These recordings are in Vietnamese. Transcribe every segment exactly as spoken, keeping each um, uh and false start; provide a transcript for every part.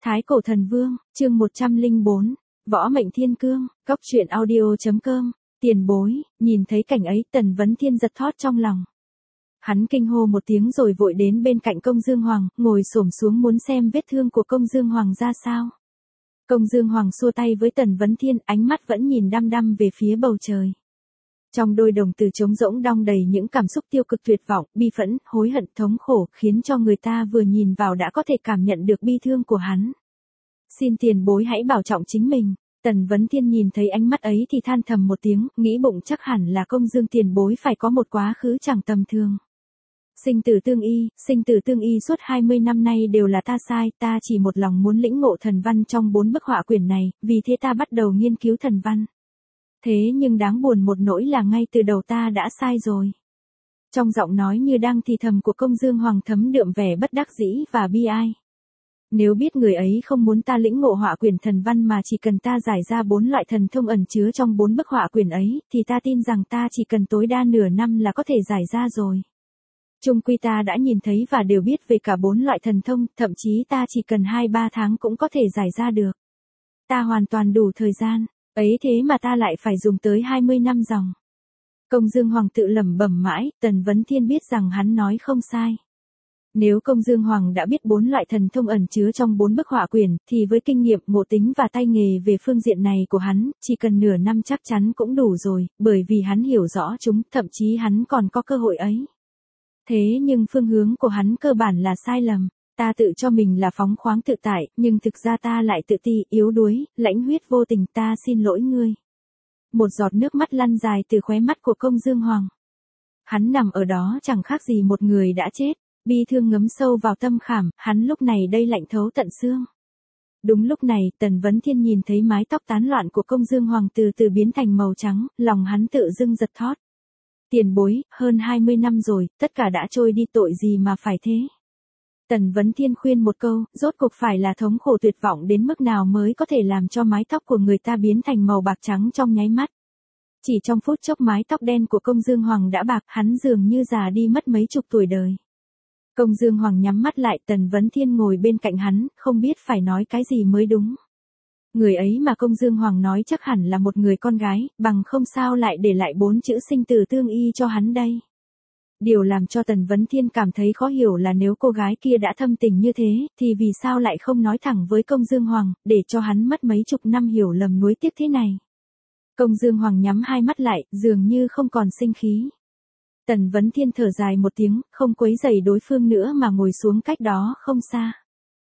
Thái Cổ Thần Vương, chương một trăm lẻ bốn, Võ Mệnh Thiên Cương, Cóc truyện audio.com, tiền bối, nhìn thấy cảnh ấy Tần Vấn Thiên giật thót trong lòng. Hắn kinh hô một tiếng rồi vội đến bên cạnh Công Dương Hoàng, ngồi xổm xuống muốn xem vết thương của Công Dương Hoàng ra sao. Công Dương Hoàng xua tay với Tần Vấn Thiên, ánh mắt vẫn nhìn đăm đăm về phía bầu trời. Trong đôi đồng tử trống rỗng đong đầy những cảm xúc tiêu cực tuyệt vọng, bi phẫn, hối hận, thống khổ, khiến cho người ta vừa nhìn vào đã có thể cảm nhận được bi thương của hắn. Xin tiền bối hãy bảo trọng chính mình. Tần Vấn Thiên nhìn thấy ánh mắt ấy thì than thầm một tiếng, nghĩ bụng chắc hẳn là Công Dương tiền bối phải có một quá khứ chẳng tầm thường. Sinh tử tương y, sinh tử tương y suốt hai mươi năm nay đều là ta sai, ta chỉ một lòng muốn lĩnh ngộ thần văn trong bốn bức họa quyển này, vì thế ta bắt đầu nghiên cứu thần văn. Thế nhưng đáng buồn một nỗi là ngay từ đầu ta đã sai rồi. Trong giọng nói như đang thì thầm của Công Dương Hoàng thấm đượm vẻ bất đắc dĩ và bi ai. Nếu biết người ấy không muốn ta lĩnh ngộ họa quyển thần văn mà chỉ cần ta giải ra bốn loại thần thông ẩn chứa trong bốn bức họa quyển ấy, thì ta tin rằng ta chỉ cần tối đa nửa năm là có thể giải ra rồi. Chung quy ta đã nhìn thấy và đều biết về cả bốn loại thần thông, thậm chí ta chỉ cần hai ba tháng cũng có thể giải ra được. Ta hoàn toàn đủ thời gian, ấy thế mà ta lại phải dùng tới hai mươi năm dòng. Công Dương Hoàng tự lẩm bẩm mãi, Tần Vấn Thiên biết rằng hắn nói không sai. Nếu Công Dương Hoàng đã biết bốn loại thần thông ẩn chứa trong bốn bức họa quyển, thì với kinh nghiệm, ngộ tính và tay nghề về phương diện này của hắn, chỉ cần nửa năm chắc chắn cũng đủ rồi, bởi vì hắn hiểu rõ chúng, thậm chí hắn còn có cơ hội ấy. Thế nhưng phương hướng của hắn cơ bản là sai lầm. Ta tự cho mình là phóng khoáng tự tại, nhưng thực ra ta lại tự ti, yếu đuối, lãnh huyết vô tình, ta xin lỗi ngươi. Một giọt nước mắt lăn dài từ khóe mắt của Công Dương Hoàng. Hắn nằm ở đó chẳng khác gì một người đã chết, bi thương ngấm sâu vào tâm khảm, hắn lúc này đây lạnh thấu tận xương. Đúng lúc này, Tần Vấn Thiên nhìn thấy mái tóc tán loạn của Công Dương Hoàng từ từ biến thành màu trắng, lòng hắn tự dưng giật thót. Tiền bối, hơn hai mươi năm rồi, tất cả đã trôi đi, tội gì mà phải thế. Tần Vấn Thiên khuyên một câu, rốt cuộc phải là thống khổ tuyệt vọng đến mức nào mới có thể làm cho mái tóc của người ta biến thành màu bạc trắng trong nháy mắt. Chỉ trong phút chốc mái tóc đen của Công Dương Hoàng đã bạc, hắn dường như già đi mất mấy chục tuổi đời. Công Dương Hoàng nhắm mắt lại, Tần Vấn Thiên ngồi bên cạnh hắn, không biết phải nói cái gì mới đúng. Người ấy mà Công Dương Hoàng nói chắc hẳn là một người con gái, bằng không sao lại để lại bốn chữ sinh tử tương y cho hắn đây. Điều làm cho Tần Vấn Thiên cảm thấy khó hiểu là nếu cô gái kia đã thâm tình như thế, thì vì sao lại không nói thẳng với Công Dương Hoàng, để cho hắn mất mấy chục năm hiểu lầm nuối tiếc thế này. Công Dương Hoàng nhắm hai mắt lại, dường như không còn sinh khí. Tần Vấn Thiên thở dài một tiếng, không quấy rầy đối phương nữa mà ngồi xuống cách đó không xa.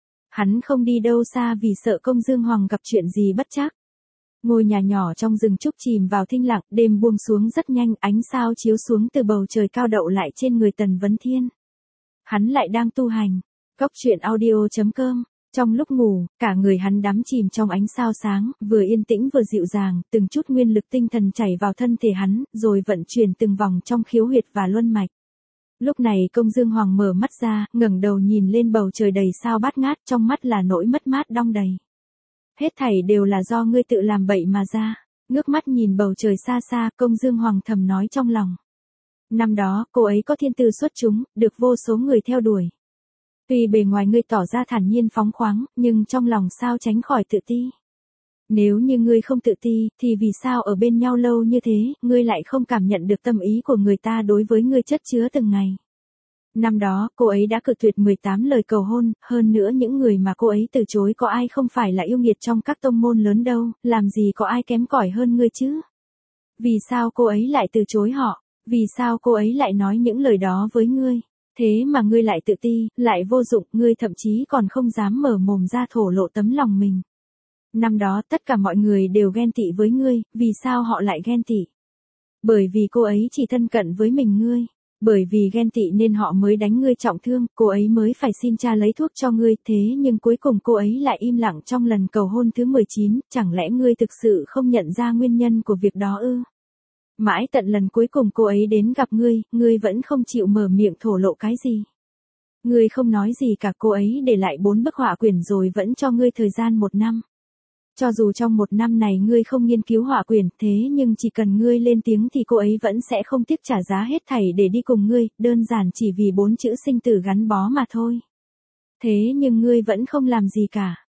Hắn không đi đâu xa vì sợ Công Dương Hoàng gặp chuyện gì bất trắc. Ngôi nhà nhỏ trong rừng trúc chìm vào thinh lặng, đêm buông xuống rất nhanh, ánh sao chiếu xuống từ bầu trời cao đậu lại trên người Tần Vấn Thiên. Hắn lại đang tu hành. Cóc truyện audio.com. Trong lúc ngủ, cả người hắn đắm chìm trong ánh sao sáng, vừa yên tĩnh vừa dịu dàng, từng chút nguyên lực tinh thần chảy vào thân thể hắn, rồi vận chuyển từng vòng trong khiếu huyệt và luân mạch. Lúc này Công Dương Hoàng mở mắt ra, ngẩng đầu nhìn lên bầu trời đầy sao bát ngát, trong mắt là nỗi mất mát đong đầy. Hết thảy đều là do ngươi tự làm bậy mà ra. Ngước mắt nhìn bầu trời xa xa, Công Dương Hoàng thầm nói trong lòng. Năm đó, cô ấy có thiên tư xuất chúng, được vô số người theo đuổi. Tuy bề ngoài ngươi tỏ ra thản nhiên phóng khoáng, nhưng trong lòng sao tránh khỏi tự ti. Nếu như ngươi không tự ti, thì vì sao ở bên nhau lâu như thế, ngươi lại không cảm nhận được tâm ý của người ta đối với ngươi chất chứa từng ngày. Năm đó, cô ấy đã cự tuyệt mười tám lời cầu hôn, hơn nữa những người mà cô ấy từ chối có ai không phải là yêu nghiệt trong các tông môn lớn đâu, làm gì có ai kém cỏi hơn ngươi chứ. Vì sao cô ấy lại từ chối họ, vì sao cô ấy lại nói những lời đó với ngươi, thế mà ngươi lại tự ti, lại vô dụng, ngươi thậm chí còn không dám mở mồm ra thổ lộ tấm lòng mình. Năm đó tất cả mọi người đều ghen tị với ngươi, vì sao họ lại ghen tị? Bởi vì cô ấy chỉ thân cận với mình ngươi. Bởi vì ghen tị nên họ mới đánh ngươi trọng thương, cô ấy mới phải xin cha lấy thuốc cho ngươi, thế nhưng cuối cùng cô ấy lại im lặng trong lần cầu hôn thứ mười chín, chẳng lẽ ngươi thực sự không nhận ra nguyên nhân của việc đó ư? Mãi tận lần cuối cùng cô ấy đến gặp ngươi, ngươi vẫn không chịu mở miệng thổ lộ cái gì. Ngươi không nói gì cả, cô ấy để lại bốn bức họa quyển rồi vẫn cho ngươi thời gian một năm. Cho dù trong một năm này ngươi không nghiên cứu họa quyển, thế nhưng chỉ cần ngươi lên tiếng thì cô ấy vẫn sẽ không tiếc trả giá hết thảy để đi cùng ngươi, đơn giản chỉ vì bốn chữ sinh tử gắn bó mà thôi. Thế nhưng ngươi vẫn không làm gì cả.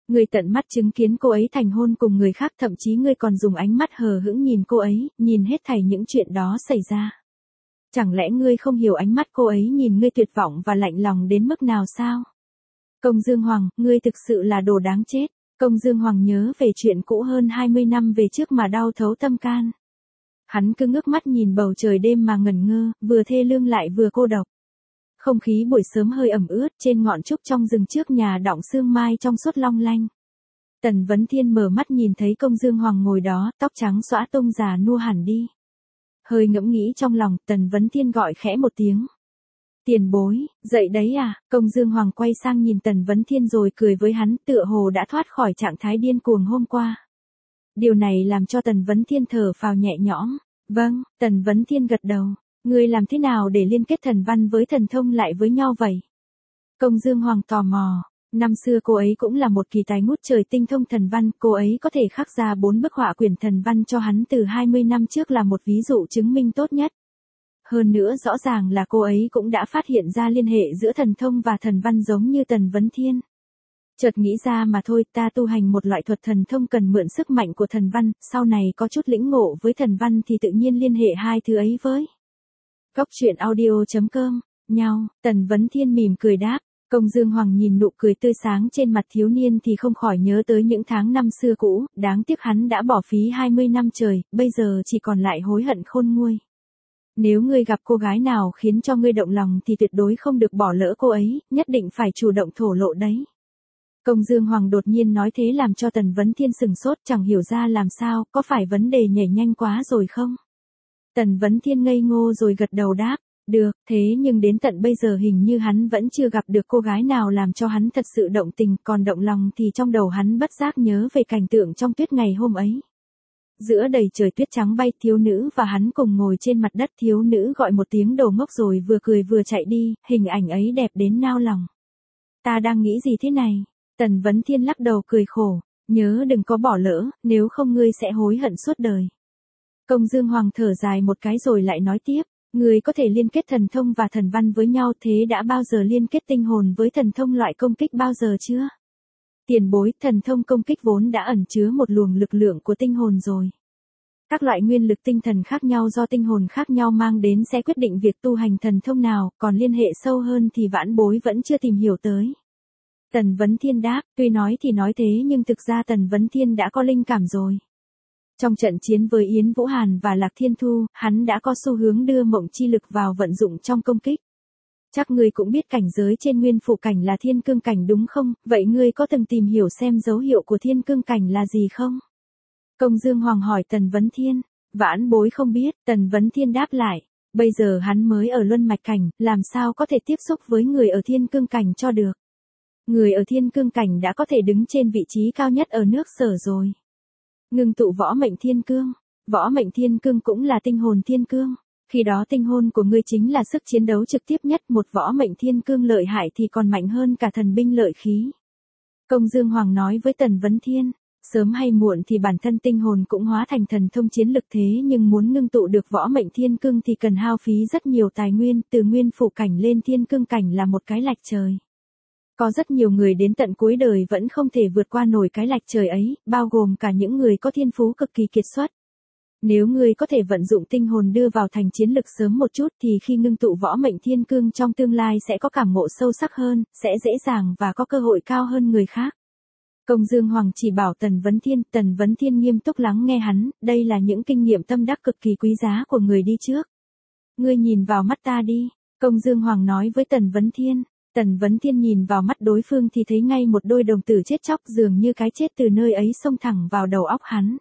Ngươi tận mắt chứng kiến cô ấy thành hôn cùng người khác, thậm chí ngươi còn dùng ánh mắt hờ hững nhìn cô ấy, nhìn hết thảy những chuyện đó xảy ra. Chẳng lẽ ngươi không hiểu ánh mắt cô ấy nhìn ngươi tuyệt vọng và lạnh lòng đến mức nào sao? Công Dương Hoàng, ngươi thực sự là đồ đáng chết. Công Dương Hoàng nhớ về chuyện cũ hơn hai mươi năm về trước mà đau thấu tâm can. Hắn cứ ngước mắt nhìn bầu trời đêm mà ngẩn ngơ, vừa thê lương lại vừa cô độc. Không khí buổi sớm hơi ẩm ướt, trên ngọn trúc trong rừng trước nhà đọng sương mai trong suốt long lanh. Tần Vấn Thiên mở mắt nhìn thấy Công Dương Hoàng ngồi đó, tóc trắng xõa tung già nua hẳn đi. Hơi ngẫm nghĩ trong lòng, Tần Vấn Thiên gọi khẽ một tiếng. Tiền bối, dậy đấy à? Công Dương Hoàng quay sang nhìn Tần Vấn Thiên rồi cười với hắn, tựa hồ đã thoát khỏi trạng thái điên cuồng hôm qua. Điều này làm cho Tần Vấn Thiên thở phào nhẹ nhõm. Vâng, Tần Vấn Thiên gật đầu. Ngươi làm thế nào để liên kết thần văn với thần thông lại với nhau vậy? Công Dương Hoàng tò mò. Năm xưa cô ấy cũng là một kỳ tài ngút trời tinh thông thần văn, cô ấy có thể khắc ra bốn bức họa quyển thần văn cho hắn từ hai mươi năm trước là một ví dụ chứng minh tốt nhất. Hơn nữa rõ ràng là cô ấy cũng đã phát hiện ra liên hệ giữa thần thông và thần văn giống như Tần Vấn Thiên. Chợt nghĩ ra mà thôi, ta tu hành một loại thuật thần thông cần mượn sức mạnh của thần văn, sau này có chút lĩnh ngộ với thần văn thì tự nhiên liên hệ hai thứ ấy với. Góc truyện audio chấm com, nhau, Tần Vấn Thiên mỉm cười đáp. Công Dương Hoàng nhìn nụ cười tươi sáng trên mặt thiếu niên thì không khỏi nhớ tới những tháng năm xưa cũ, đáng tiếc hắn đã bỏ phí hai mươi năm trời, bây giờ chỉ còn lại hối hận khôn nguôi. Nếu ngươi gặp cô gái nào khiến cho ngươi động lòng thì tuyệt đối không được bỏ lỡ cô ấy, nhất định phải chủ động thổ lộ đấy. Công Dương Hoàng đột nhiên nói thế làm cho Tần Vấn Thiên sừng sốt, chẳng hiểu ra làm sao, có phải vấn đề nhảy nhanh quá rồi không? Tần Vấn Thiên ngây ngô rồi gật đầu đáp, được, thế nhưng đến tận bây giờ hình như hắn vẫn chưa gặp được cô gái nào làm cho hắn thật sự động tình, còn động lòng thì trong đầu hắn bất giác nhớ về cảnh tượng trong tuyết ngày hôm ấy. Giữa đầy trời tuyết trắng bay, thiếu nữ và hắn cùng ngồi trên mặt đất, thiếu nữ gọi một tiếng đồ ngốc rồi vừa cười vừa chạy đi, hình ảnh ấy đẹp đến nao lòng. Ta đang nghĩ gì thế này? Tần Vấn Thiên lắc đầu cười khổ, nhớ đừng có bỏ lỡ, nếu không ngươi sẽ hối hận suốt đời. Công Dương Hoàng thở dài một cái rồi lại nói tiếp, ngươi có thể liên kết thần thông và thần văn với nhau, thế đã bao giờ liên kết tinh hồn với thần thông loại công kích bao giờ chưa? Tiền bối, thần thông công kích vốn đã ẩn chứa một luồng lực lượng của tinh hồn rồi. Các loại nguyên lực tinh thần khác nhau do tinh hồn khác nhau mang đến sẽ quyết định việc tu hành thần thông nào, còn liên hệ sâu hơn thì vãn bối vẫn chưa tìm hiểu tới. Tần Vấn Thiên đáp, tuy nói thì nói thế nhưng thực ra Tần Vấn Thiên đã có linh cảm rồi. Trong trận chiến với Yến Vũ Hàn và Lạc Thiên Thu, hắn đã có xu hướng đưa mộng chi lực vào vận dụng trong công kích. Chắc ngươi cũng biết cảnh giới trên nguyên phủ cảnh là thiên cương cảnh đúng không, vậy ngươi có từng tìm hiểu xem dấu hiệu của thiên cương cảnh là gì không? Công Dương Hoàng hỏi Tần Vấn Thiên, vãn bối không biết, Tần Vấn Thiên đáp lại, bây giờ hắn mới ở luân mạch cảnh, làm sao có thể tiếp xúc với người ở thiên cương cảnh cho được. Người ở thiên cương cảnh đã có thể đứng trên vị trí cao nhất ở nước Sở rồi. Ngưng tụ võ mệnh thiên cương, võ mệnh thiên cương cũng là tinh hồn thiên cương. Khi đó tinh hồn của ngươi chính là sức chiến đấu trực tiếp nhất, một võ mệnh thiên cương lợi hại thì còn mạnh hơn cả thần binh lợi khí. Công Dương Hoàng nói với Tần Vấn Thiên, sớm hay muộn thì bản thân tinh hồn cũng hóa thành thần thông chiến lực, thế nhưng muốn ngưng tụ được võ mệnh thiên cương thì cần hao phí rất nhiều tài nguyên, từ nguyên phủ cảnh lên thiên cương cảnh là một cái lạch trời. Có rất nhiều người đến tận cuối đời vẫn không thể vượt qua nổi cái lạch trời ấy, bao gồm cả những người có thiên phú cực kỳ kiệt xuất. Nếu ngươi có thể vận dụng tinh hồn đưa vào thành chiến lực sớm một chút thì khi ngưng tụ võ mệnh thiên cương trong tương lai sẽ có cảm ngộ sâu sắc hơn, sẽ dễ dàng và có cơ hội cao hơn người khác. Công Dương Hoàng chỉ bảo Tần Vấn Thiên, Tần Vấn Thiên nghiêm túc lắng nghe hắn, đây là những kinh nghiệm tâm đắc cực kỳ quý giá của người đi trước. Ngươi nhìn vào mắt ta đi, Công Dương Hoàng nói với Tần Vấn Thiên. Tần Vấn Thiên nhìn vào mắt đối phương thì thấy ngay một đôi đồng tử chết chóc, dường như cái chết từ nơi ấy xông thẳng vào đầu óc hắn.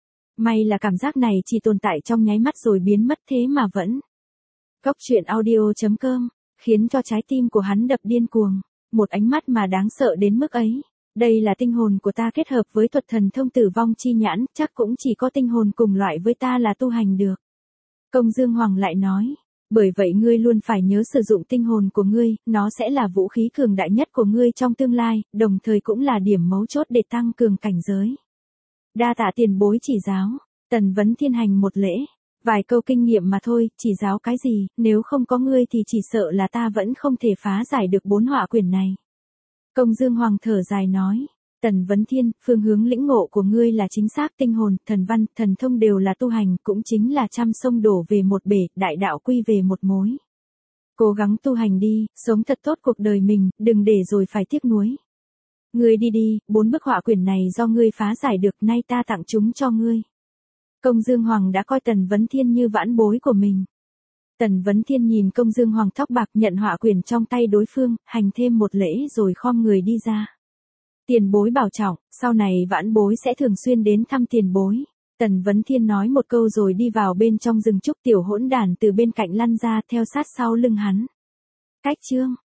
May là cảm giác này chỉ tồn tại trong nháy mắt rồi biến mất, thế mà vẫn. Góc truyện audio chấm com, khiến cho trái tim của hắn đập điên cuồng, một ánh mắt mà đáng sợ đến mức ấy. Đây là tinh hồn của ta kết hợp với thuật thần thông tử vong chi nhãn, chắc cũng chỉ có tinh hồn cùng loại với ta là tu hành được. Công Dương Hoàng lại nói, bởi vậy ngươi luôn phải nhớ sử dụng tinh hồn của ngươi, nó sẽ là vũ khí cường đại nhất của ngươi trong tương lai, đồng thời cũng là điểm mấu chốt để tăng cường cảnh giới. Đa tạ tiền bối chỉ giáo, Tần Vấn Thiên hành một lễ, vài câu kinh nghiệm mà thôi, chỉ giáo cái gì, nếu không có ngươi thì chỉ sợ là ta vẫn không thể phá giải được bốn họa quyển này. Công Dương Hoàng thở dài nói, Tần Vấn Thiên, phương hướng lĩnh ngộ của ngươi là chính xác, tinh hồn, thần văn, thần thông đều là tu hành, cũng chính là trăm sông đổ về một bể, đại đạo quy về một mối. Cố gắng tu hành đi, sống thật tốt cuộc đời mình, đừng để rồi phải tiếc nuối. Ngươi đi đi, bốn bức họa quyển này do ngươi phá giải được, nay ta tặng chúng cho ngươi. Công Dương Hoàng đã coi Tần Vấn Thiên như vãn bối của mình. Tần Vấn Thiên nhìn Công Dương Hoàng tóc bạc nhận họa quyển trong tay đối phương, hành thêm một lễ rồi khom người đi ra. Tiền bối bảo trọng, sau này vãn bối sẽ thường xuyên đến thăm tiền bối. Tần Vấn Thiên nói một câu rồi đi vào bên trong rừng trúc, tiểu hỗn đản từ bên cạnh lăn ra theo sát sau lưng hắn. Cách chương